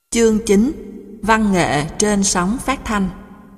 Chương 9: Văn nghệ trên sóng phát thanh.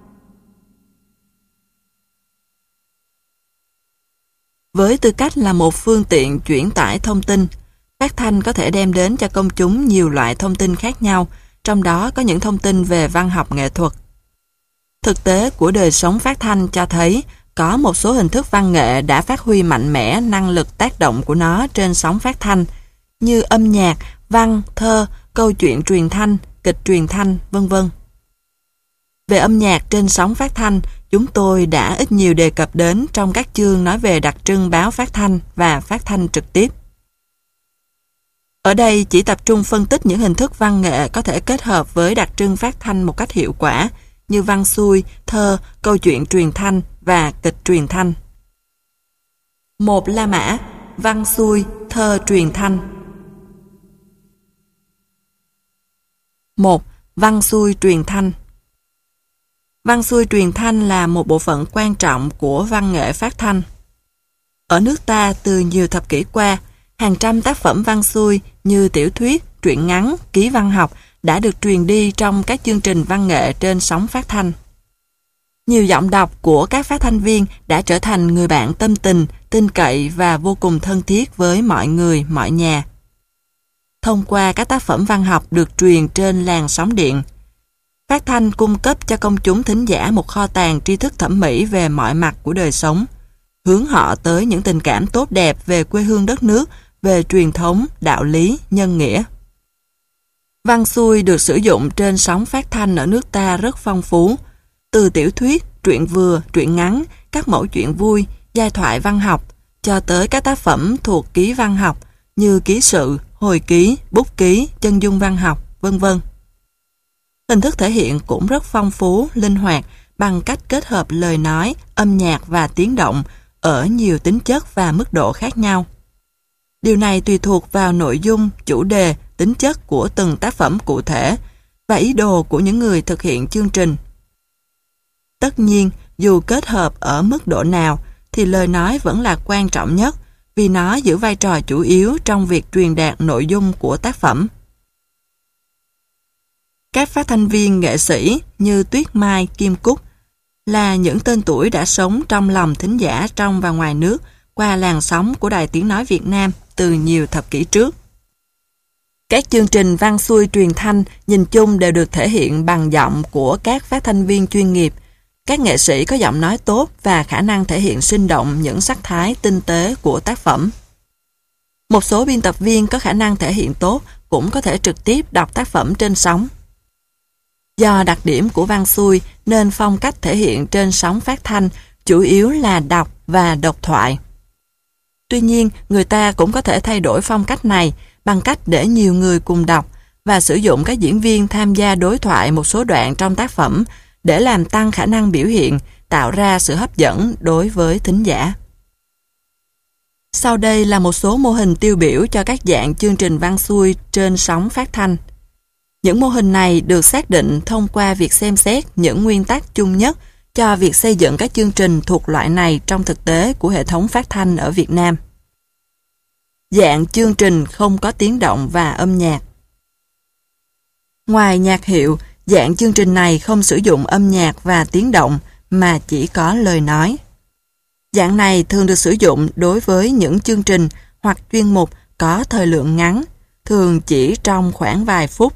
Với tư cách là một phương tiện chuyển tải thông tin, phát thanh có thể đem đến cho công chúng nhiều loại thông tin khác nhau, trong đó có những thông tin về văn học nghệ thuật. Thực tế của đời sống phát thanh cho thấy có một số hình thức văn nghệ đã phát huy mạnh mẽ năng lực tác động của nó trên sóng phát thanh, như âm nhạc, văn, thơ, câu chuyện truyền thanh, kịch truyền thanh, vân vân. Về âm nhạc trên sóng phát thanh, chúng tôi đã ít nhiều đề cập đến trong các chương nói về đặc trưng báo phát thanh và phát thanh trực tiếp. Ở đây chỉ tập trung phân tích những hình thức văn nghệ có thể kết hợp với đặc trưng phát thanh một cách hiệu quả, như văn xuôi, thơ, câu chuyện truyền thanh và kịch truyền thanh. 1. La mã, văn xuôi, thơ truyền thanh. 1. Văn xuôi truyền thanh. Văn xuôi truyền thanh là một bộ phận quan trọng của văn nghệ phát thanh. Ở nước ta từ nhiều thập kỷ qua, hàng trăm tác phẩm văn xuôi như tiểu thuyết, truyện ngắn, ký văn học đã được truyền đi trong các chương trình văn nghệ trên sóng phát thanh. Nhiều giọng đọc của các phát thanh viên đã trở thành người bạn tâm tình, tin cậy và vô cùng thân thiết với mọi người, mọi nhà. Thông qua các tác phẩm văn học được truyền trên làn sóng điện, phát thanh cung cấp cho công chúng thính giả một kho tàng tri thức thẩm mỹ về mọi mặt của đời sống, hướng họ tới những tình cảm tốt đẹp về quê hương đất nước, về truyền thống, đạo lý, nhân nghĩa. Văn xuôi được sử dụng trên sóng phát thanh ở nước ta rất phong phú, từ tiểu thuyết, truyện vừa, truyện ngắn, các mẫu chuyện vui, giai thoại văn học, cho tới các tác phẩm thuộc ký văn học như ký sự, hồi ký, bút ký, chân dung văn học, vân vân. Hình thức thể hiện cũng rất phong phú, linh hoạt bằng cách kết hợp lời nói, âm nhạc và tiếng động ở nhiều tính chất và mức độ khác nhau. Điều này tùy thuộc vào nội dung, chủ đề, tính chất của từng tác phẩm cụ thể và ý đồ của những người thực hiện chương trình. Tất nhiên, dù kết hợp ở mức độ nào thì lời nói vẫn là quan trọng nhất vì nó giữ vai trò chủ yếu trong việc truyền đạt nội dung của tác phẩm. Các phát thanh viên nghệ sĩ như Tuyết Mai, Kim Cúc là những tên tuổi đã sống trong lòng thính giả trong và ngoài nước qua làn sóng của Đài Tiếng Nói Việt Nam từ nhiều thập kỷ trước. Các chương trình văn xuôi truyền thanh nhìn chung đều được thể hiện bằng giọng của các phát thanh viên chuyên nghiệp. Các nghệ sĩ có giọng nói tốt và khả năng thể hiện sinh động những sắc thái tinh tế của tác phẩm. Một số biên tập viên có khả năng thể hiện tốt cũng có thể trực tiếp đọc tác phẩm trên sóng. Do đặc điểm của văn xuôi nên phong cách thể hiện trên sóng phát thanh chủ yếu là đọc và độc thoại. Tuy nhiên, người ta cũng có thể thay đổi phong cách này bằng cách để nhiều người cùng đọc và sử dụng các diễn viên tham gia đối thoại một số đoạn trong tác phẩm để làm tăng khả năng biểu hiện, tạo ra sự hấp dẫn đối với thính giả. Sau đây là một số mô hình tiêu biểu cho các dạng chương trình văn xuôi trên sóng phát thanh. Những mô hình này được xác định thông qua việc xem xét những nguyên tắc chung nhất cho việc xây dựng các chương trình thuộc loại này trong thực tế của hệ thống phát thanh ở Việt Nam. Dạng chương trình không có tiếng động và âm nhạc. Ngoài nhạc hiệu, dạng chương trình này không sử dụng âm nhạc và tiếng động mà chỉ có lời nói. Dạng này thường được sử dụng đối với những chương trình hoặc chuyên mục có thời lượng ngắn, thường chỉ trong khoảng vài phút.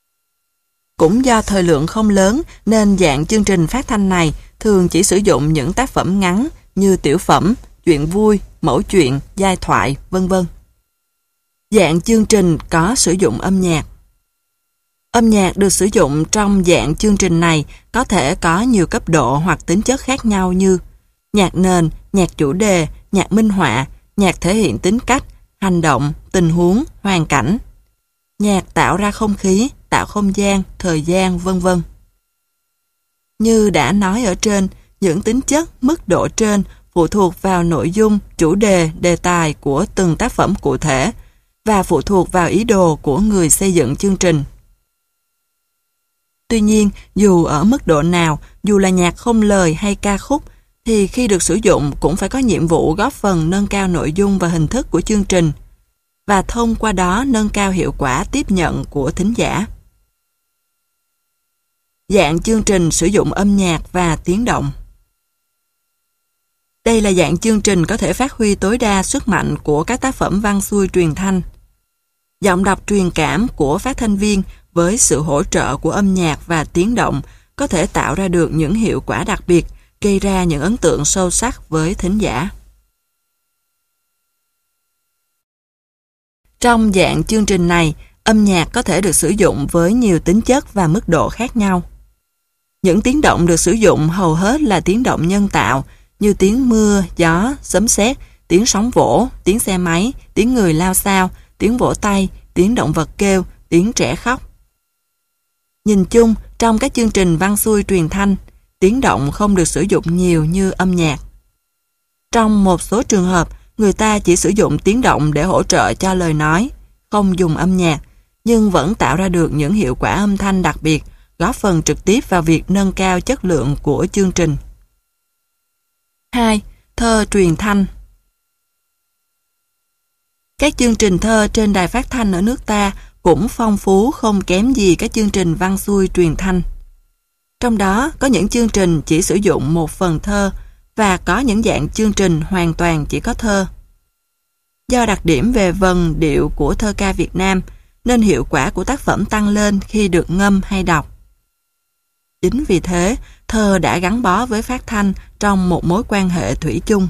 Cũng do thời lượng không lớn nên dạng chương trình phát thanh này thường chỉ sử dụng những tác phẩm ngắn như tiểu phẩm, chuyện vui, mẫu chuyện, giai thoại, vân vân. Dạng chương trình có sử dụng âm nhạc. Âm nhạc được sử dụng trong dạng chương trình này có thể có nhiều cấp độ hoặc tính chất khác nhau như nhạc nền, nhạc chủ đề, nhạc minh họa, nhạc thể hiện tính cách, hành động, tình huống, hoàn cảnh. Nhạc tạo ra không khí, tạo không gian, thời gian, vân vân. Như đã nói ở trên, những tính chất, mức độ trên phụ thuộc vào nội dung, chủ đề, đề tài của từng tác phẩm cụ thể và phụ thuộc vào ý đồ của người xây dựng chương trình. Tuy nhiên, dù ở mức độ nào, dù là nhạc không lời hay ca khúc, thì khi được sử dụng cũng phải có nhiệm vụ góp phần nâng cao nội dung và hình thức của chương trình, và thông qua đó nâng cao hiệu quả tiếp nhận của thính giả. Dạng chương trình sử dụng âm nhạc và tiếng động. Đây là dạng chương trình có thể phát huy tối đa sức mạnh của các tác phẩm văn xuôi truyền thanh. Giọng đọc truyền cảm của phát thanh viên với sự hỗ trợ của âm nhạc và tiếng động có thể tạo ra được những hiệu quả đặc biệt, gây ra những ấn tượng sâu sắc với thính giả. Trong dạng chương trình này, âm nhạc có thể được sử dụng với nhiều tính chất và mức độ khác nhau. Những tiếng động được sử dụng hầu hết là tiếng động nhân tạo, như tiếng mưa, gió, sấm sét, tiếng sóng vỗ, tiếng xe máy, tiếng người lao xao, tiếng vỗ tay, tiếng động vật kêu, tiếng trẻ khóc. Nhìn chung, trong các chương trình văn xuôi truyền thanh, tiếng động không được sử dụng nhiều như âm nhạc. Trong một số trường hợp, người ta chỉ sử dụng tiếng động để hỗ trợ cho lời nói, không dùng âm nhạc, nhưng vẫn tạo ra được những hiệu quả âm thanh đặc biệt, góp phần trực tiếp vào việc nâng cao chất lượng của chương trình. 2. Thơ truyền thanh. Các chương trình thơ trên đài phát thanh ở nước ta cũng phong phú không kém gì các chương trình văn xuôi truyền thanh. Trong đó có những chương trình chỉ sử dụng một phần thơ và có những dạng chương trình hoàn toàn chỉ có thơ. Do đặc điểm về vần điệu của thơ ca Việt Nam nên hiệu quả của tác phẩm tăng lên khi được ngâm hay đọc. Chính vì thế, thơ đã gắn bó với phát thanh trong một mối quan hệ thủy chung.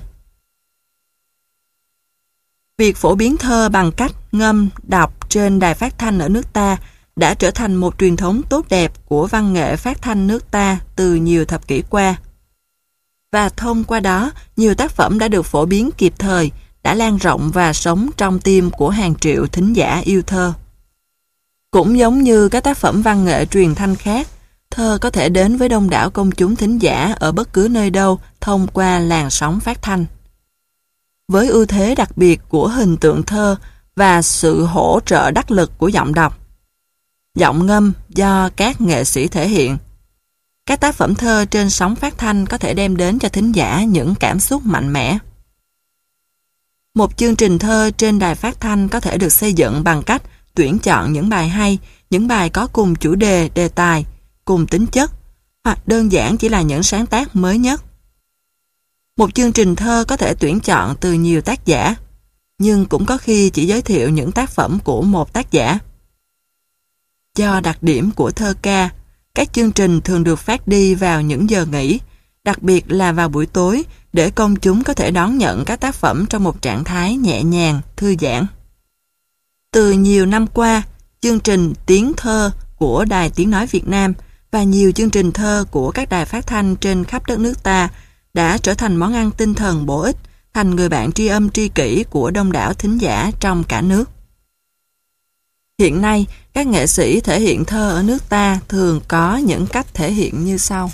Việc phổ biến thơ bằng cách ngâm, đọc trên đài phát thanh ở nước ta đã trở thành một truyền thống tốt đẹp của văn nghệ phát thanh nước ta từ nhiều thập kỷ qua. Và thông qua đó, nhiều tác phẩm đã được phổ biến kịp thời, đã lan rộng và sống trong tim của hàng triệu thính giả yêu thơ. Cũng giống như các tác phẩm văn nghệ truyền thanh khác, thơ có thể đến với đông đảo công chúng thính giả ở bất cứ nơi đâu thông qua làn sóng phát thanh. Với ưu thế đặc biệt của hình tượng thơ và sự hỗ trợ đắc lực của giọng đọc, giọng ngâm do các nghệ sĩ thể hiện, các tác phẩm thơ trên sóng phát thanh có thể đem đến cho thính giả những cảm xúc mạnh mẽ. Một chương trình thơ trên đài phát thanh có thể được xây dựng bằng cách tuyển chọn những bài hay, những bài có cùng chủ đề, đề tài, cùng tính chất, hoặc đơn giản chỉ là những sáng tác mới nhất. Một chương trình thơ có thể tuyển chọn từ nhiều tác giả, nhưng cũng có khi chỉ giới thiệu những tác phẩm của một tác giả. Do đặc điểm của thơ ca, các chương trình thường được phát đi vào những giờ nghỉ, đặc biệt là vào buổi tối, để công chúng có thể đón nhận các tác phẩm trong một trạng thái nhẹ nhàng, thư giãn. Từ nhiều năm qua, chương trình Tiếng Thơ của Đài Tiếng Nói Việt Nam và nhiều chương trình thơ của các đài phát thanh trên khắp đất nước ta đã trở thành món ăn tinh thần bổ ích, thành người bạn tri âm tri kỷ của đông đảo thính giả trong cả nước. Hiện nay, các nghệ sĩ thể hiện thơ ở nước ta thường có những cách thể hiện như sau.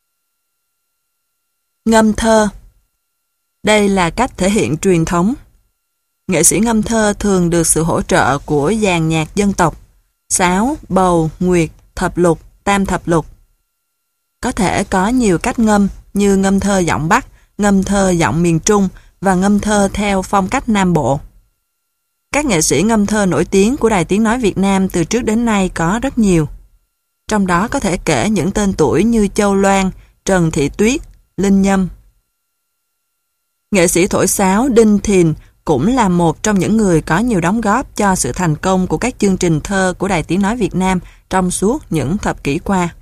Ngâm thơ. Đây là cách thể hiện truyền thống. Nghệ sĩ ngâm thơ thường được sự hỗ trợ của dàn nhạc dân tộc, sáo, bầu, nguyệt, thập lục, tam thập lục. Có thể có nhiều cách ngâm như ngâm thơ giọng Bắc, ngâm thơ giọng miền Trung và ngâm thơ theo phong cách Nam Bộ. Các nghệ sĩ ngâm thơ nổi tiếng của Đài Tiếng Nói Việt Nam từ trước đến nay có rất nhiều. Trong đó có thể kể những tên tuổi như Châu Loan, Trần Thị Tuyết, Linh Nhâm. Nghệ sĩ thổi sáo Đinh Thìn cũng là một trong những người có nhiều đóng góp cho sự thành công của các chương trình thơ của Đài Tiếng Nói Việt Nam trong suốt những thập kỷ qua.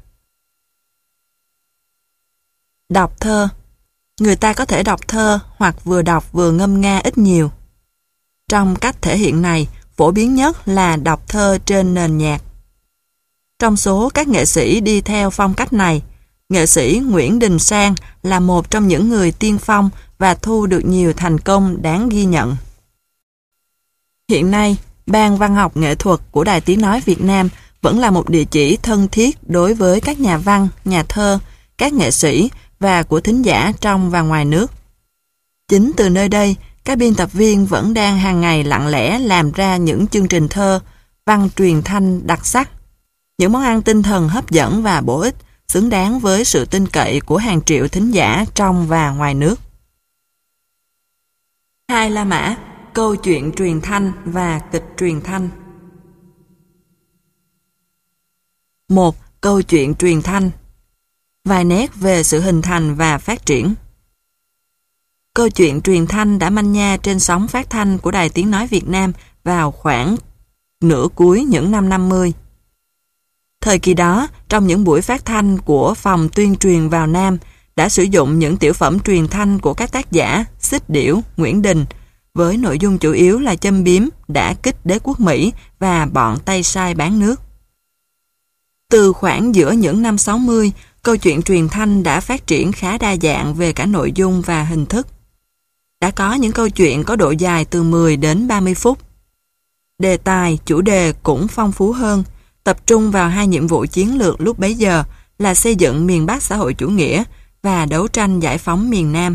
Đọc thơ. Người ta có thể đọc thơ hoặc vừa đọc vừa ngâm nga ít nhiều. Trong cách thể hiện này, phổ biến nhất là đọc thơ trên nền nhạc. Trong số các nghệ sĩ đi theo phong cách này, nghệ sĩ Nguyễn Đình Sang là một trong những người tiên phong và thu được nhiều thành công đáng ghi nhận. Hiện nay, Ban Văn học Nghệ thuật của Đài Tiếng Nói Việt Nam vẫn là một địa chỉ thân thiết đối với các nhà văn, nhà thơ, các nghệ sĩ và của thính giả trong và ngoài nước. Chính từ nơi đây, các biên tập viên vẫn đang hàng ngày lặng lẽ làm ra những chương trình thơ, văn truyền thanh đặc sắc, những món ăn tinh thần hấp dẫn và bổ ích, xứng đáng với sự tin cậy của hàng triệu thính giả trong và ngoài nước. Hai La Mã, câu chuyện truyền thanh và kịch truyền thanh. 1. Câu chuyện truyền thanh. vài nét về sự hình thành và phát triển. Câu chuyện truyền thanh đã manh nha trên sóng phát thanh của Đài Tiếng Nói Việt Nam vào khoảng nửa cuối những năm 50. Thời kỳ đó, trong những buổi phát thanh của Phòng Tuyên truyền vào Nam, đã sử dụng những tiểu phẩm truyền thanh của các tác giả Xích Điểu, Nguyễn Đình, với nội dung chủ yếu là châm biếm, đả kích đế quốc Mỹ và bọn tay sai bán nước. Từ khoảng giữa những năm 60, câu chuyện truyền thanh đã phát triển khá đa dạng về cả nội dung và hình thức. Đã có những câu chuyện có độ dài từ 10 đến 30 phút. Đề tài, chủ đề cũng phong phú hơn, tập trung vào hai nhiệm vụ chiến lược lúc bấy giờ là xây dựng miền Bắc xã hội chủ nghĩa và đấu tranh giải phóng miền Nam.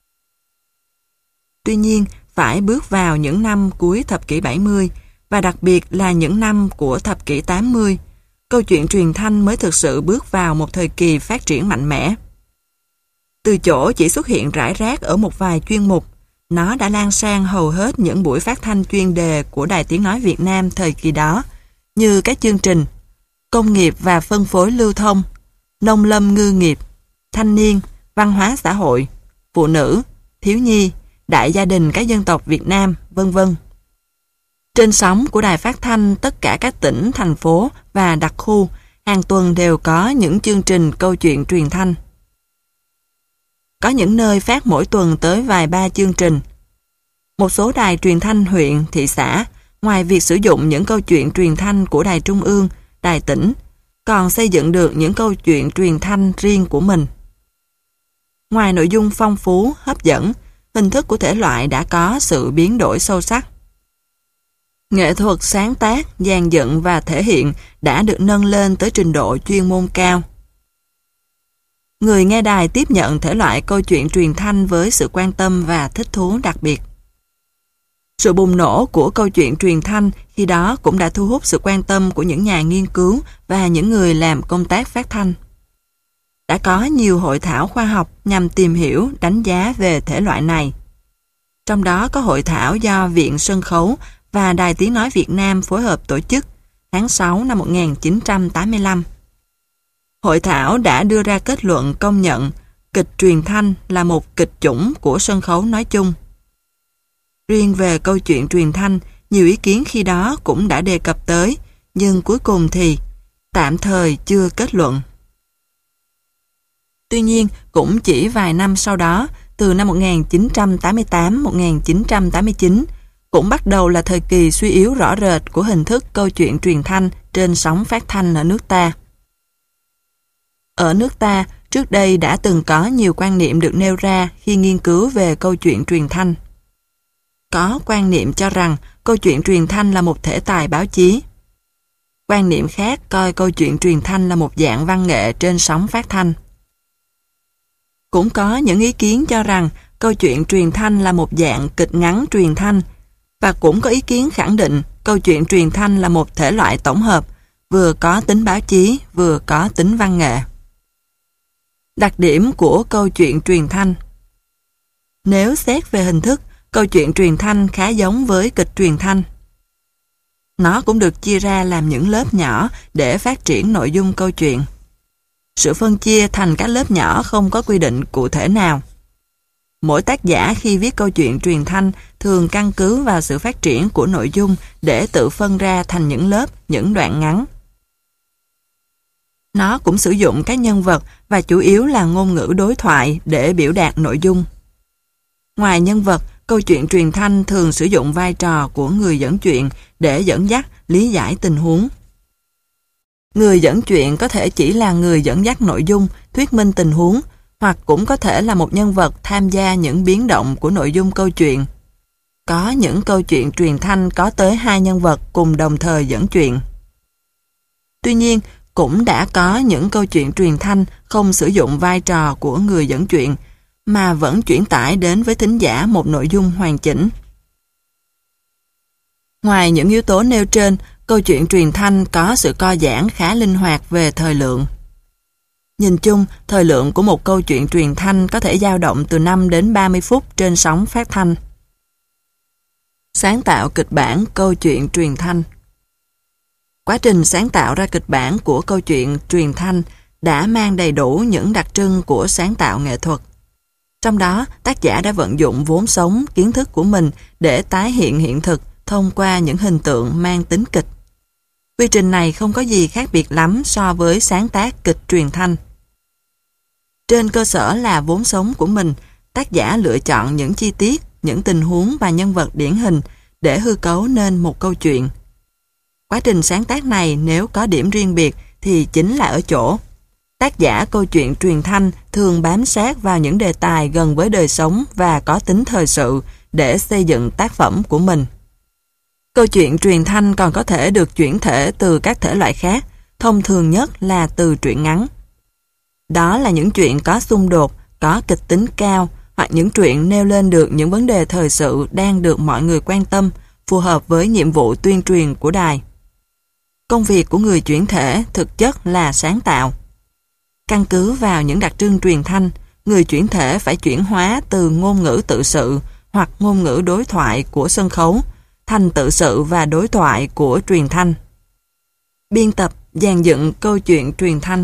Tuy nhiên, phải bước vào những năm cuối thập kỷ 70 và đặc biệt là những năm của thập kỷ 80, câu chuyện truyền thanh mới thực sự bước vào một thời kỳ phát triển mạnh mẽ. Từ chỗ chỉ xuất hiện rải rác ở một vài chuyên mục, nó đã lan sang hầu hết những buổi phát thanh chuyên đề của Đài Tiếng Nói Việt Nam thời kỳ đó, như các chương trình Công nghiệp và phân phối lưu thông, Nông lâm ngư nghiệp, Thanh niên, Văn hóa xã hội, Phụ nữ, Thiếu nhi, Đại gia đình các dân tộc Việt Nam, vân vân. Trên sóng của đài phát thanh tất cả các tỉnh, thành phố và đặc khu, hàng tuần đều có những chương trình câu chuyện truyền thanh. Có những nơi phát mỗi tuần tới vài ba chương trình. Một số đài truyền thanh huyện, thị xã, ngoài việc sử dụng những câu chuyện truyền thanh của đài trung ương, đài tỉnh, còn xây dựng được những câu chuyện truyền thanh riêng của mình. Ngoài nội dung phong phú, hấp dẫn, hình thức của thể loại đã có sự biến đổi sâu sắc. Nghệ thuật sáng tác, dàn dựng và thể hiện đã được nâng lên tới trình độ chuyên môn cao. Người nghe đài tiếp nhận thể loại câu chuyện truyền thanh với sự quan tâm và thích thú đặc biệt. Sự bùng nổ của câu chuyện truyền thanh khi đó cũng đã thu hút sự quan tâm của những nhà nghiên cứu và những người làm công tác phát thanh. Đã có nhiều hội thảo khoa học nhằm tìm hiểu, đánh giá về thể loại này. Trong đó có hội thảo do Viện Sân khấu và Đài Tiếng Nói Việt Nam phối hợp tổ chức tháng 6 năm 1985. Hội thảo đã đưa ra kết luận công nhận kịch truyền thanh là một kịch chủng của sân khấu nói chung. Riêng về câu chuyện truyền thanh, nhiều ý kiến khi đó cũng đã đề cập tới, nhưng cuối cùng thì tạm thời chưa kết luận. Tuy nhiên, cũng chỉ vài năm sau đó, từ năm 1988-1989, cũng bắt đầu là thời kỳ suy yếu rõ rệt của hình thức câu chuyện truyền thanh trên sóng phát thanh ở nước ta. Ở nước ta, trước đây đã từng có nhiều quan niệm được nêu ra khi nghiên cứu về câu chuyện truyền thanh. Có quan niệm cho rằng câu chuyện truyền thanh là một thể tài báo chí. Quan niệm khác coi câu chuyện truyền thanh là một dạng văn nghệ trên sóng phát thanh. Cũng có những ý kiến cho rằng câu chuyện truyền thanh là một dạng kịch ngắn truyền thanh, và cũng có ý kiến khẳng định câu chuyện truyền thanh là một thể loại tổng hợp, vừa có tính báo chí, vừa có tính văn nghệ. Đặc điểm của câu chuyện truyền thanh. Nếu xét về hình thức, câu chuyện truyền thanh khá giống với kịch truyền thanh. Nó cũng được chia ra làm những lớp nhỏ để phát triển nội dung câu chuyện. Sự phân chia thành các lớp nhỏ không có quy định cụ thể nào. Mỗi tác giả khi viết câu chuyện truyền thanh thường căn cứ vào sự phát triển của nội dung để tự phân ra thành những lớp, những đoạn ngắn. Nó cũng sử dụng các nhân vật và chủ yếu là ngôn ngữ đối thoại để biểu đạt nội dung. Ngoài nhân vật, câu chuyện truyền thanh thường sử dụng vai trò của người dẫn chuyện để dẫn dắt, lý giải tình huống. Người dẫn chuyện có thể chỉ là người dẫn dắt nội dung, thuyết minh tình huống, hoặc cũng có thể là một nhân vật tham gia những biến động của nội dung câu chuyện. Có những câu chuyện truyền thanh có tới 2 nhân vật cùng đồng thời dẫn chuyện. Tuy nhiên, cũng đã có những câu chuyện truyền thanh không sử dụng vai trò của người dẫn chuyện, mà vẫn chuyển tải đến với thính giả một nội dung hoàn chỉnh. Ngoài những yếu tố nêu trên, câu chuyện truyền thanh có sự co giãn khá linh hoạt về thời lượng. Nhìn chung, thời lượng của một câu chuyện truyền thanh có thể dao động từ 5 đến 30 phút trên sóng phát thanh. Sáng tạo kịch bản câu chuyện truyền thanh. Quá trình sáng tạo ra kịch bản của câu chuyện truyền thanh đã mang đầy đủ những đặc trưng của sáng tạo nghệ thuật. Trong đó, tác giả đã vận dụng vốn sống, kiến thức của mình để tái hiện hiện thực thông qua những hình tượng mang tính kịch. Quy trình này không có gì khác biệt lắm so với sáng tác kịch truyền thanh. Trên cơ sở là vốn sống của mình, tác giả lựa chọn những chi tiết, những tình huống và nhân vật điển hình để hư cấu nên một câu chuyện. Quá trình sáng tác này nếu có điểm riêng biệt thì chính là ở chỗ tác giả câu chuyện truyền thanh thường bám sát vào những đề tài gần với đời sống và có tính thời sự để xây dựng tác phẩm của mình. Câu chuyện truyền thanh còn có thể được chuyển thể từ các thể loại khác, thông thường nhất là từ truyện ngắn. Đó là những chuyện có xung đột, có kịch tính cao, hoặc những truyện nêu lên được những vấn đề thời sự đang được mọi người quan tâm, phù hợp với nhiệm vụ tuyên truyền của đài. Công việc của người chuyển thể thực chất là sáng tạo. Căn cứ vào những đặc trưng truyền thanh, người chuyển thể phải chuyển hóa từ ngôn ngữ tự sự hoặc ngôn ngữ đối thoại của sân khấu thành tự sự và đối thoại của truyền thanh. Biên tập, dàn dựng câu chuyện truyền thanh.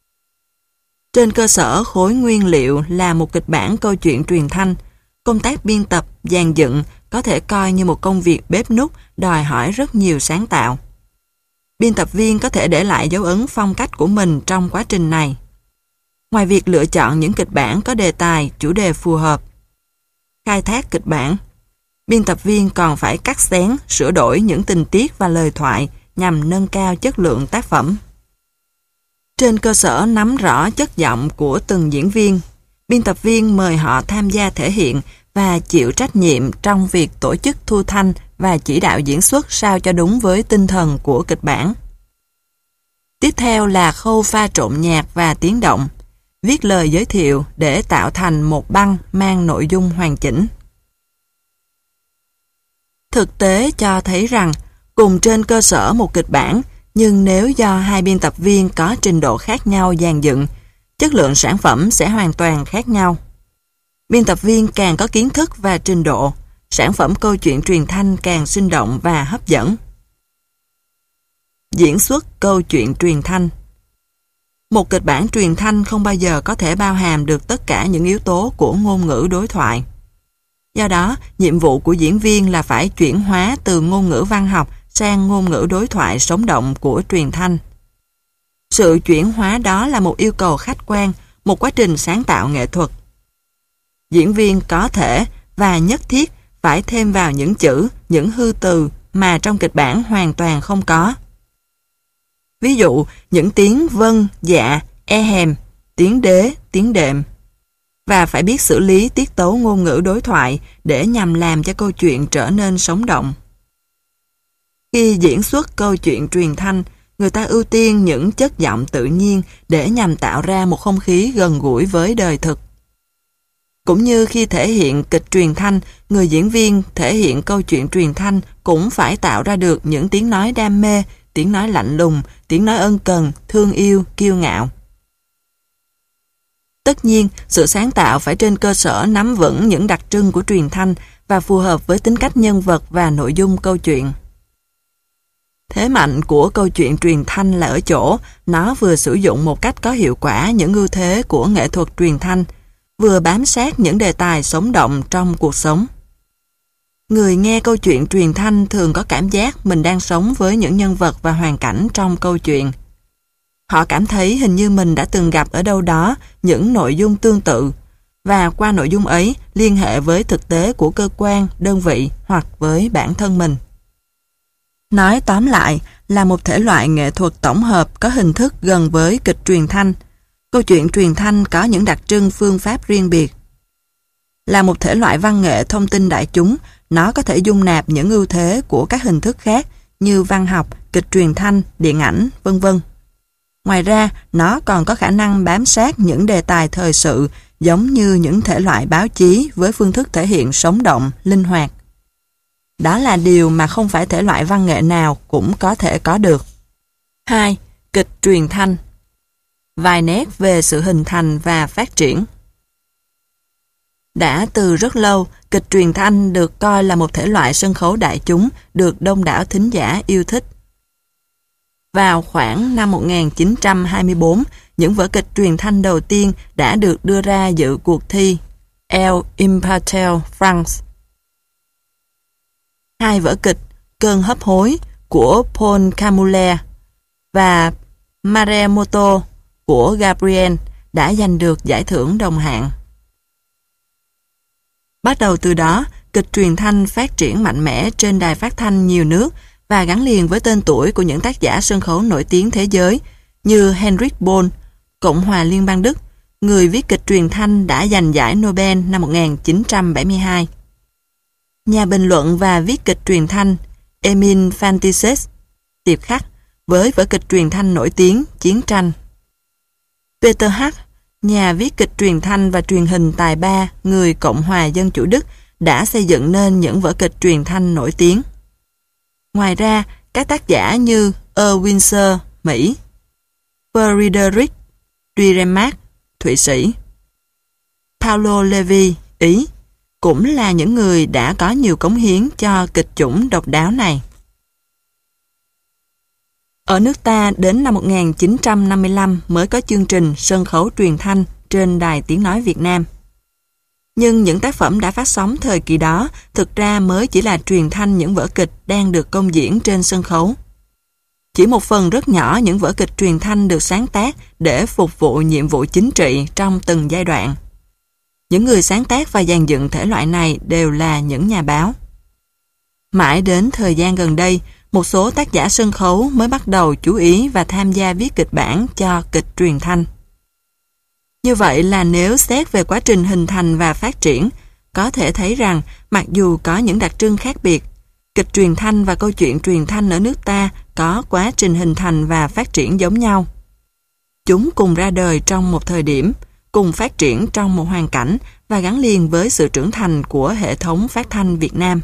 Trên cơ sở khối nguyên liệu là một kịch bản câu chuyện truyền thanh, công tác biên tập, dàn dựng có thể coi như một công việc bếp núc đòi hỏi rất nhiều sáng tạo. Biên tập viên có thể để lại dấu ấn phong cách của mình trong quá trình này. Ngoài việc lựa chọn những kịch bản có đề tài, chủ đề phù hợp, khai thác kịch bản, biên tập viên còn phải cắt xén, sửa đổi những tình tiết và lời thoại nhằm nâng cao chất lượng tác phẩm. Trên cơ sở nắm rõ chất giọng của từng diễn viên, biên tập viên mời họ tham gia thể hiện và chịu trách nhiệm trong việc tổ chức thu thanh và chỉ đạo diễn xuất sao cho đúng với tinh thần của kịch bản. Tiếp theo là khâu pha trộn nhạc và tiếng động, viết lời giới thiệu để tạo thành một băng mang nội dung hoàn chỉnh. Thực tế cho thấy rằng, cùng trên cơ sở một kịch bản, nhưng nếu do hai biên tập viên có trình độ khác nhau dàn dựng, chất lượng sản phẩm sẽ hoàn toàn khác nhau. Biên tập viên càng có kiến thức và trình độ, sản phẩm câu chuyện truyền thanh càng sinh động và hấp dẫn. Diễn xuất câu chuyện truyền thanh. Một kịch bản truyền thanh không bao giờ có thể bao hàm được tất cả những yếu tố của ngôn ngữ đối thoại. Do đó, nhiệm vụ của diễn viên là phải chuyển hóa từ ngôn ngữ văn học sang ngôn ngữ đối thoại sống động của truyền thanh. Sự chuyển hóa đó là một yêu cầu khách quan, một quá trình sáng tạo nghệ thuật. Diễn viên có thể và nhất thiết phải thêm vào những chữ, những hư từ mà trong kịch bản hoàn toàn không có. Ví dụ, những tiếng vâng, dạ, e hèm, tiếng đế, tiếng đệm. Và phải biết xử lý tiết tấu ngôn ngữ đối thoại để nhằm làm cho câu chuyện trở nên sống động. Khi diễn xuất câu chuyện truyền thanh, người ta ưu tiên những chất giọng tự nhiên để nhằm tạo ra một không khí gần gũi với đời thực. Cũng như khi thể hiện kịch truyền thanh, người diễn viên thể hiện câu chuyện truyền thanh cũng phải tạo ra được những tiếng nói đam mê, tiếng nói lạnh lùng, tiếng nói ân cần, thương yêu, kiêu ngạo. Tất nhiên, sự sáng tạo phải trên cơ sở nắm vững những đặc trưng của truyền thanh và phù hợp với tính cách nhân vật và nội dung câu chuyện. Thế mạnh của câu chuyện truyền thanh là ở chỗ nó vừa sử dụng một cách có hiệu quả những ưu thế của nghệ thuật truyền thanh, vừa bám sát những đề tài sống động trong cuộc sống. Người nghe câu chuyện truyền thanh thường có cảm giác mình đang sống với những nhân vật và hoàn cảnh trong câu chuyện. Họ cảm thấy hình như mình đã từng gặp ở đâu đó những nội dung tương tự, và qua nội dung ấy liên hệ với thực tế của cơ quan, đơn vị hoặc với bản thân mình. Nói tóm lại là một thể loại nghệ thuật tổng hợp có hình thức gần với kịch truyền thanh. Câu chuyện truyền thanh có những đặc trưng phương pháp riêng biệt. Là một thể loại văn nghệ thông tin đại chúng, nó có thể dung nạp những ưu thế của các hình thức khác như văn học, kịch truyền thanh, điện ảnh, vân vân. Ngoài ra, nó còn có khả năng bám sát những đề tài thời sự giống như những thể loại báo chí với phương thức thể hiện sống động, linh hoạt. Đó là điều mà không phải thể loại văn nghệ nào cũng có thể có được. 2. Kịch truyền thanh. Vài nét về sự hình thành và phát triển. Đã từ rất lâu, kịch truyền thanh được coi là một thể loại sân khấu đại chúng được đông đảo thính giả yêu thích. Vào khoảng năm 1924, những vở kịch truyền thanh đầu tiên đã được đưa ra dự cuộc thi El Impartial France. Hai vở kịch Cơn hấp hối của Paul Camoulet và Maremoto của Gabriel đã giành được giải thưởng đồng hạng. Bắt đầu từ đó, kịch truyền thanh phát triển mạnh mẽ trên đài phát thanh nhiều nước và gắn liền với tên tuổi của những tác giả sân khấu nổi tiếng thế giới như Heinrich Böll, Cộng hòa Liên bang Đức, người viết kịch truyền thanh đã giành giải Nobel năm 1972. Nhà bình luận và viết kịch truyền thanh Emil Fantises, Tiệp Khắc, với vở kịch truyền thanh nổi tiếng Chiến tranh. Peter Hach, nhà viết kịch truyền thanh và truyền hình tài ba người Cộng hòa Dân chủ Đức, đã xây dựng nên những vở kịch truyền thanh nổi tiếng. Ngoài ra, các tác giả như Windsor, Mỹ, Friedrich Dürrenmatt, Thụy Sĩ, Paolo Levi, Ý, cũng là những người đã có nhiều cống hiến cho kịch chủng độc đáo này. Ở nước ta đến năm 1955 mới có chương trình sân khấu truyền thanh trên Đài Tiếng Nói Việt Nam. Nhưng những tác phẩm đã phát sóng thời kỳ đó thực ra mới chỉ là truyền thanh những vở kịch đang được công diễn trên sân khấu. Chỉ một phần rất nhỏ những vở kịch truyền thanh được sáng tác để phục vụ nhiệm vụ chính trị trong từng giai đoạn. Những người sáng tác và dàn dựng thể loại này đều là những nhà báo. Mãi đến thời gian gần đây, một số tác giả sân khấu mới bắt đầu chú ý và tham gia viết kịch bản cho kịch truyền thanh. Như vậy là nếu xét về quá trình hình thành và phát triển, có thể thấy rằng mặc dù có những đặc trưng khác biệt, kịch truyền thanh và câu chuyện truyền thanh ở nước ta có quá trình hình thành và phát triển giống nhau. Chúng cùng ra đời trong một thời điểm, cùng phát triển trong một hoàn cảnh và gắn liền với sự trưởng thành của hệ thống phát thanh Việt Nam.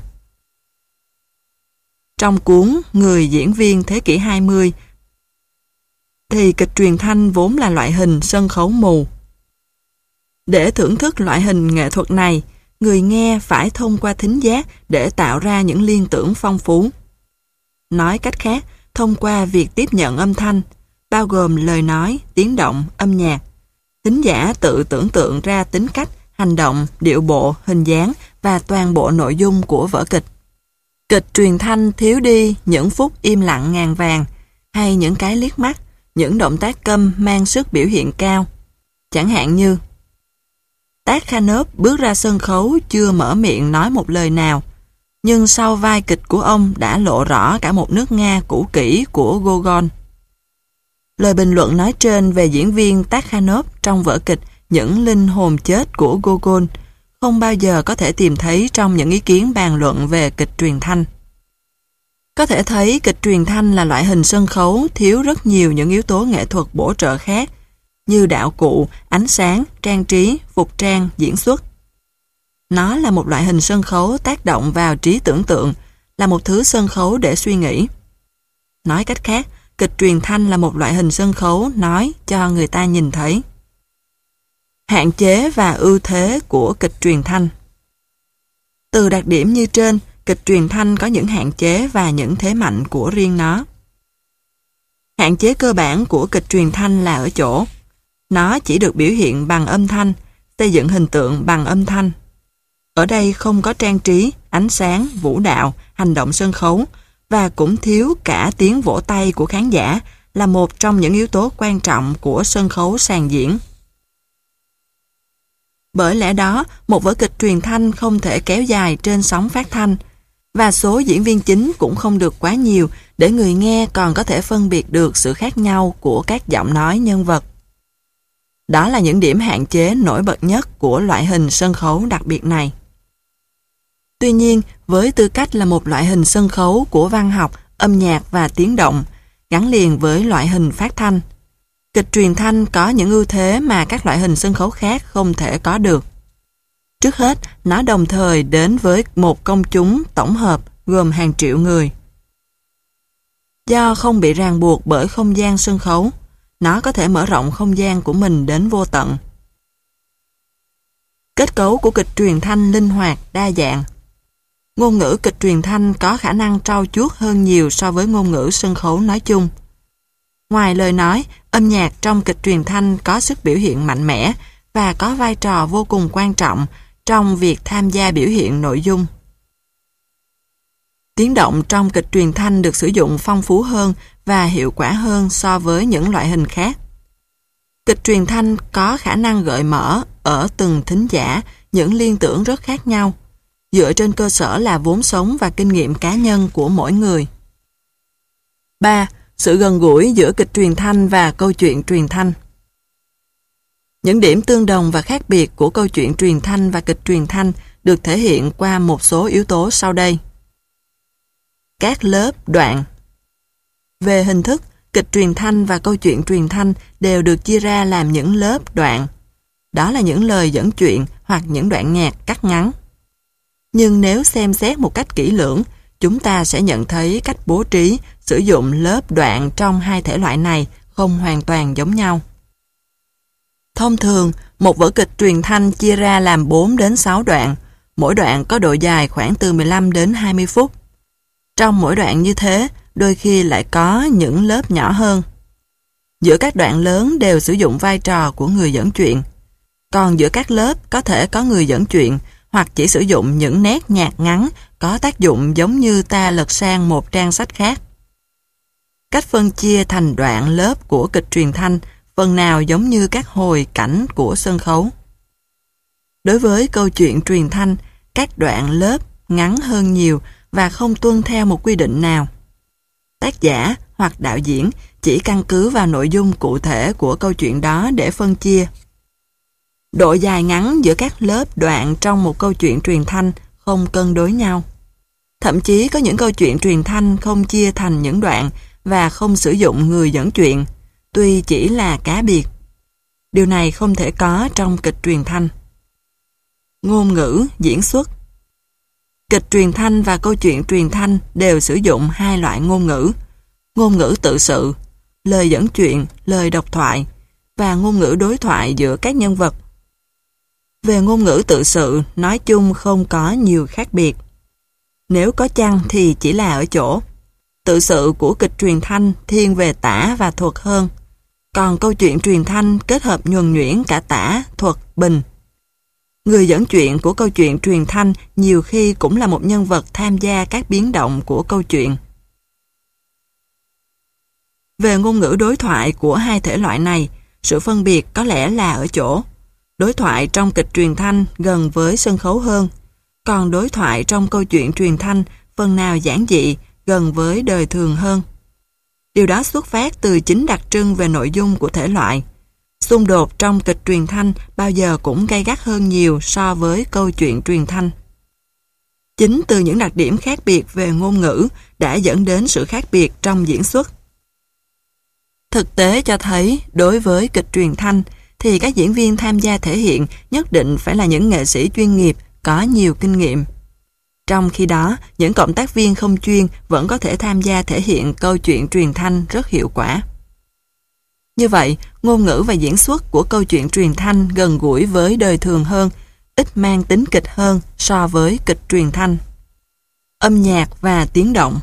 Trong cuốn Người diễn viên thế kỷ 20 thì kịch truyền thanh vốn là loại hình sân khấu mù. Để thưởng thức loại hình nghệ thuật này, người nghe phải thông qua thính giác để tạo ra những liên tưởng phong phú. Nói cách khác, thông qua việc tiếp nhận âm thanh, bao gồm lời nói, tiếng động, âm nhạc, thính giả tự tưởng tượng ra tính cách, hành động, điệu bộ, hình dáng và toàn bộ nội dung của vở kịch. Kịch truyền thanh thiếu đi những phút im lặng ngàn vàng, hay những cái liếc mắt, những động tác câm mang sức biểu hiện cao. Chẳng hạn như Takhanov bước ra sân khấu chưa mở miệng nói một lời nào, nhưng sau vai kịch của ông đã lộ rõ cả một nước Nga cũ kỹ của Gogol. Lời bình luận nói trên về diễn viên Takhanov trong vở kịch Những linh hồn chết của Gogol không bao giờ có thể tìm thấy trong những ý kiến bàn luận về kịch truyền thanh. Có thể thấy kịch truyền thanh là loại hình sân khấu thiếu rất nhiều những yếu tố nghệ thuật bổ trợ khác, như đạo cụ, ánh sáng, trang trí, phục trang, diễn xuất. Nó là một loại hình sân khấu tác động vào trí tưởng tượng, là một thứ sân khấu để suy nghĩ. Nói cách khác, kịch truyền thanh là một loại hình sân khấu nói cho người ta nhìn thấy. Hạn chế và ưu thế của kịch truyền thanh. Từ đặc điểm như trên, kịch truyền thanh có những hạn chế và những thế mạnh của riêng nó. Hạn chế cơ bản của kịch truyền thanh là ở chỗ nó chỉ được biểu hiện bằng âm thanh, xây dựng hình tượng bằng âm thanh. Ở đây không có trang trí, ánh sáng, vũ đạo, hành động sân khấu và cũng thiếu cả tiếng vỗ tay của khán giả là một trong những yếu tố quan trọng của sân khấu sàn diễn. Bởi lẽ đó, một vở kịch truyền thanh không thể kéo dài trên sóng phát thanh và số diễn viên chính cũng không được quá nhiều để người nghe còn có thể phân biệt được sự khác nhau của các giọng nói nhân vật. Đó là những điểm hạn chế nổi bật nhất của loại hình sân khấu đặc biệt này. Tuy nhiên, với tư cách là một loại hình sân khấu của văn học, âm nhạc và tiếng động, gắn liền với loại hình phát thanh, kịch truyền thanh có những ưu thế mà các loại hình sân khấu khác không thể có được. Trước hết, nó đồng thời đến với một công chúng tổng hợp gồm hàng triệu người. Do không bị ràng buộc bởi không gian sân khấu, nó có thể mở rộng không gian của mình đến vô tận. Kết cấu của kịch truyền thanh linh hoạt, đa dạng. Ngôn ngữ kịch truyền thanh có khả năng trau chuốt hơn nhiều so với ngôn ngữ sân khấu nói chung. Ngoài lời nói, âm nhạc trong kịch truyền thanh có sức biểu hiện mạnh mẽ và có vai trò vô cùng quan trọng trong việc tham gia biểu hiện nội dung. Tiếng động trong kịch truyền thanh được sử dụng phong phú hơn và hiệu quả hơn so với những loại hình khác. Kịch truyền thanh có khả năng gợi mở ở từng thính giả những liên tưởng rất khác nhau, dựa trên cơ sở là vốn sống và kinh nghiệm cá nhân của mỗi người. 3. Sự gần gũi giữa kịch truyền thanh và câu chuyện truyền thanh. Những điểm tương đồng và khác biệt của câu chuyện truyền thanh và kịch truyền thanh được thể hiện qua một số yếu tố sau đây. Các lớp đoạn. Về hình thức, kịch truyền thanh và câu chuyện truyền thanh đều được chia ra làm những lớp đoạn. Đó là những lời dẫn chuyện hoặc những đoạn nhạc cắt ngắn. Nhưng nếu xem xét một cách kỹ lưỡng, chúng ta sẽ nhận thấy cách bố trí, sử dụng lớp đoạn trong hai thể loại này không hoàn toàn giống nhau. Thông thường, một vở kịch truyền thanh chia ra làm 4 đến 6 đoạn, mỗi đoạn có độ dài khoảng từ 15 đến 20 phút. Trong mỗi đoạn như thế, đôi khi lại có những lớp nhỏ hơn. Giữa các đoạn lớn đều sử dụng vai trò của người dẫn chuyện. Còn giữa các lớp có thể có người dẫn chuyện hoặc chỉ sử dụng những nét nhạc ngắn có tác dụng giống như ta lật sang một trang sách khác. Cách phân chia thành đoạn lớp của kịch truyền thanh phần nào giống như các hồi cảnh của sân khấu. Đối với câu chuyện truyền thanh, các đoạn lớp ngắn hơn nhiều và không tuân theo một quy định nào. Tác giả hoặc đạo diễn chỉ căn cứ vào nội dung cụ thể của câu chuyện đó để phân chia. Độ dài ngắn giữa các lớp đoạn trong một câu chuyện truyền thanh không cân đối nhau. Thậm chí có những câu chuyện truyền thanh không chia thành những đoạn và không sử dụng người dẫn chuyện, tuy chỉ là cá biệt. Điều này không thể có trong kịch truyền thanh. Ngôn ngữ, diễn xuất. Kịch truyền thanh và câu chuyện truyền thanh đều sử dụng hai loại ngôn ngữ. Ngôn ngữ tự sự, lời dẫn chuyện, lời độc thoại, và ngôn ngữ đối thoại giữa các nhân vật. Về ngôn ngữ tự sự, nói chung không có nhiều khác biệt. Nếu có chăng thì chỉ là ở chỗ. Tự sự của kịch truyền thanh thiên về tả và thuật hơn. Còn câu chuyện truyền thanh kết hợp nhuần nhuyễn cả tả, thuật, bình. Người dẫn chuyện của câu chuyện truyền thanh nhiều khi cũng là một nhân vật tham gia các biến động của câu chuyện. Về ngôn ngữ đối thoại của hai thể loại này, sự phân biệt có lẽ là ở chỗ. Đối thoại trong kịch truyền thanh gần với sân khấu hơn, còn đối thoại trong câu chuyện truyền thanh phần nào giản dị, gần với đời thường hơn. Điều đó xuất phát từ chính đặc trưng về nội dung của thể loại. Xung đột trong kịch truyền thanh bao giờ cũng gay gắt hơn nhiều so với câu chuyện truyền thanh. Chính từ những đặc điểm khác biệt về ngôn ngữ đã dẫn đến sự khác biệt trong diễn xuất. Thực tế cho thấy, đối với kịch truyền thanh, thì các diễn viên tham gia thể hiện nhất định phải là những nghệ sĩ chuyên nghiệp, có nhiều kinh nghiệm. Trong khi đó, những cộng tác viên không chuyên vẫn có thể tham gia thể hiện câu chuyện truyền thanh rất hiệu quả. Như vậy, ngôn ngữ và diễn xuất của câu chuyện truyền thanh gần gũi với đời thường hơn, ít mang tính kịch hơn so với kịch truyền thanh. Âm nhạc và tiếng động.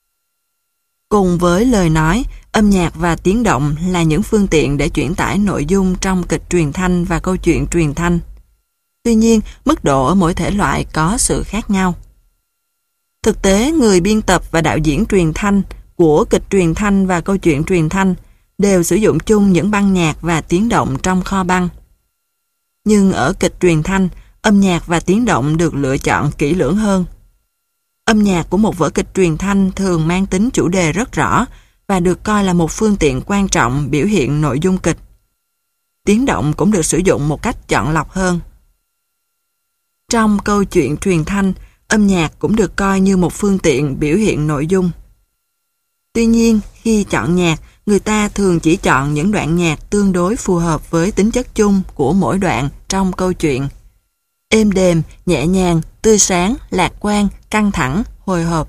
Cùng với lời nói, âm nhạc và tiếng động là những phương tiện để chuyển tải nội dung trong kịch truyền thanh và câu chuyện truyền thanh. Tuy nhiên, mức độ ở mỗi thể loại có sự khác nhau. Thực tế, người biên tập và đạo diễn truyền thanh của kịch truyền thanh và câu chuyện truyền thanh đều sử dụng chung những băng nhạc và tiếng động trong kho băng. Nhưng ở kịch truyền thanh, âm nhạc và tiếng động được lựa chọn kỹ lưỡng hơn. Âm nhạc của một vở kịch truyền thanh thường mang tính chủ đề rất rõ và được coi là một phương tiện quan trọng biểu hiện nội dung kịch. Tiếng động cũng được sử dụng một cách chọn lọc hơn. Trong câu chuyện truyền thanh, âm nhạc cũng được coi như một phương tiện biểu hiện nội dung. Tuy nhiên, khi chọn nhạc, người ta thường chỉ chọn những đoạn nhạc tương đối phù hợp với tính chất chung của mỗi đoạn trong câu chuyện. Êm đềm, nhẹ nhàng, tươi sáng, lạc quan, căng thẳng, hồi hộp.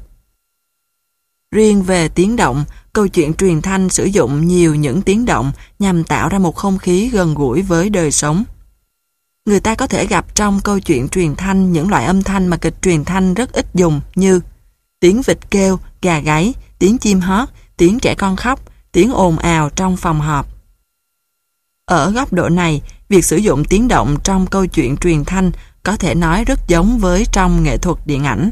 Riêng về tiếng động, câu chuyện truyền thanh sử dụng nhiều những tiếng động nhằm tạo ra một không khí gần gũi với đời sống. Người ta có thể gặp trong câu chuyện truyền thanh những loại âm thanh mà kịch truyền thanh rất ít dùng như tiếng vịt kêu, gà gáy, tiếng chim hót, tiếng trẻ con khóc, tiếng ồn ào trong phòng họp. Ở góc độ này, việc sử dụng tiếng động trong câu chuyện truyền thanh có thể nói rất giống với trong nghệ thuật điện ảnh.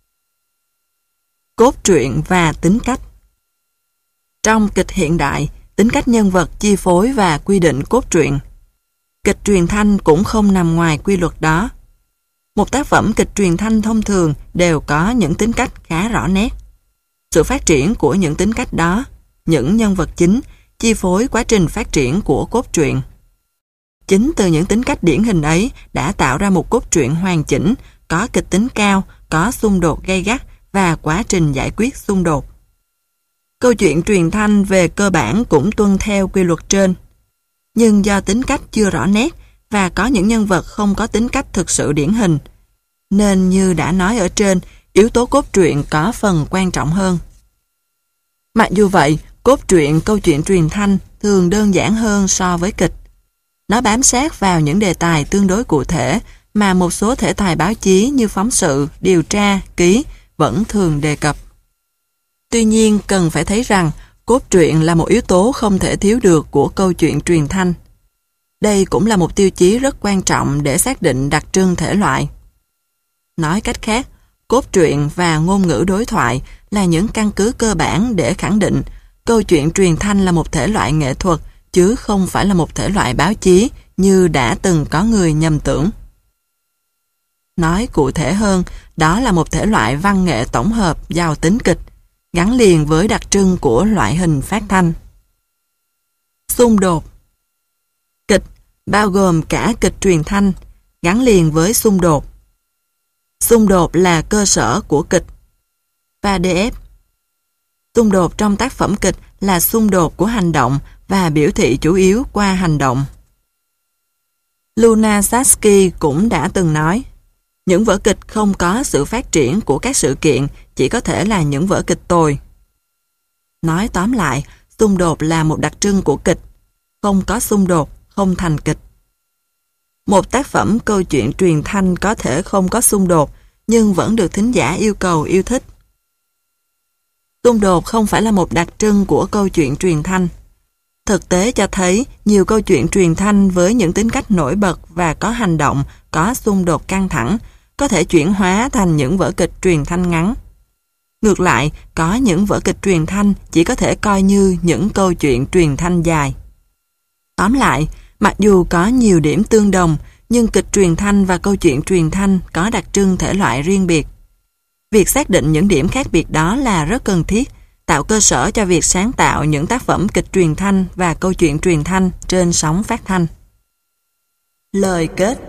Cốt truyện và tính cách. Trong kịch hiện đại, tính cách nhân vật chi phối và quy định cốt truyện. Kịch truyền thanh cũng không nằm ngoài quy luật đó. Một tác phẩm kịch truyền thanh thông thường đều có những tính cách khá rõ nét. Sự phát triển của những tính cách đó, những nhân vật chính, chi phối quá trình phát triển của cốt truyện. Chính từ những tính cách điển hình ấy đã tạo ra một cốt truyện hoàn chỉnh, có kịch tính cao, có xung đột gay gắt và quá trình giải quyết xung đột. Câu chuyện truyền thanh về cơ bản cũng tuân theo quy luật trên. Nhưng do tính cách chưa rõ nét và có những nhân vật không có tính cách thực sự điển hình, nên như đã nói ở trên, yếu tố cốt truyện có phần quan trọng hơn. Mặc dù vậy, cốt truyện câu chuyện truyền thanh thường đơn giản hơn so với kịch. Nó bám sát vào những đề tài tương đối cụ thể mà một số thể tài báo chí như phóng sự, điều tra, ký vẫn thường đề cập. Tuy nhiên, cần phải thấy rằng cốt truyện là một yếu tố không thể thiếu được của câu chuyện truyền thanh. Đây cũng là một tiêu chí rất quan trọng để xác định đặc trưng thể loại. Nói cách khác, cốt truyện và ngôn ngữ đối thoại là những căn cứ cơ bản để khẳng định câu chuyện truyền thanh là một thể loại nghệ thuật chứ không phải là một thể loại báo chí như đã từng có người nhầm tưởng. Nói cụ thể hơn, đó là một thể loại văn nghệ tổng hợp giàu tính kịch, gắn liền với đặc trưng của loại hình phát thanh. Xung đột. Kịch bao gồm cả kịch truyền thanh, gắn liền với xung đột. Xung đột là cơ sở của kịch. VDF. Xung đột trong tác phẩm kịch là xung đột của hành động và biểu thị chủ yếu qua hành động. Lunacharsky cũng đã từng nói, những vở kịch không có sự phát triển của các sự kiện chỉ có thể là những vở kịch tồi. Nói tóm lại, xung đột là một đặc trưng của kịch. Không có xung đột, không thành kịch. Một tác phẩm câu chuyện truyền thanh có thể không có xung đột, nhưng vẫn được thính giả yêu cầu yêu thích. Xung đột không phải là một đặc trưng của câu chuyện truyền thanh. Thực tế cho thấy nhiều câu chuyện truyền thanh với những tính cách nổi bật và có hành động, có xung đột căng thẳng, có thể chuyển hóa thành những vở kịch truyền thanh ngắn. Ngược lại, có những vở kịch truyền thanh chỉ có thể coi như những câu chuyện truyền thanh dài. Tóm lại, mặc dù có nhiều điểm tương đồng, nhưng kịch truyền thanh và câu chuyện truyền thanh có đặc trưng thể loại riêng biệt. Việc xác định những điểm khác biệt đó là rất cần thiết, tạo cơ sở cho việc sáng tạo những tác phẩm kịch truyền thanh và câu chuyện truyền thanh trên sóng phát thanh. Lời kết.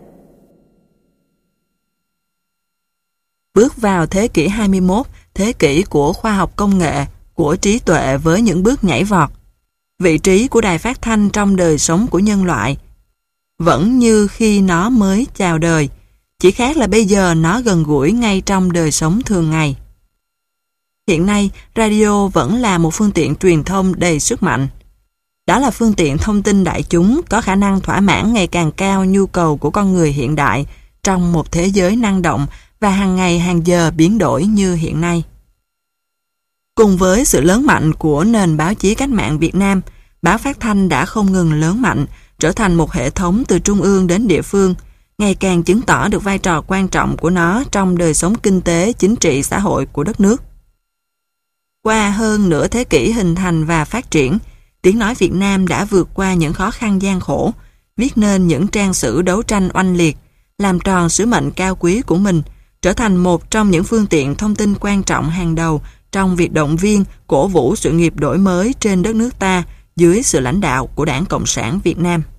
Bước vào thế kỷ 21, thế kỷ của khoa học công nghệ, của trí tuệ với những bước nhảy vọt. Vị trí của đài phát thanh trong đời sống của nhân loại vẫn như khi nó mới chào đời, chỉ khác là bây giờ nó gần gũi ngay trong đời sống thường ngày. Hiện nay, radio vẫn là một phương tiện truyền thông đầy sức mạnh. Đó là phương tiện thông tin đại chúng có khả năng thỏa mãn ngày càng cao nhu cầu của con người hiện đại trong một thế giới năng động và hàng ngày hàng giờ biến đổi như hiện nay. Cùng với sự lớn mạnh của nền báo chí cách mạng Việt Nam, báo phát thanh đã không ngừng lớn mạnh, trở thành một hệ thống từ trung ương đến địa phương, ngày càng chứng tỏ được vai trò quan trọng của nó trong đời sống kinh tế, chính trị, xã hội của đất nước. Qua hơn nửa thế kỷ hình thành và phát triển, tiếng nói Việt Nam đã vượt qua những khó khăn gian khổ, viết nên những trang sử đấu tranh oanh liệt, làm tròn sứ mệnh cao quý của mình, trở thành một trong những phương tiện thông tin quan trọng hàng đầu trong việc động viên, cổ vũ sự nghiệp đổi mới trên đất nước ta dưới sự lãnh đạo của Đảng Cộng sản Việt Nam.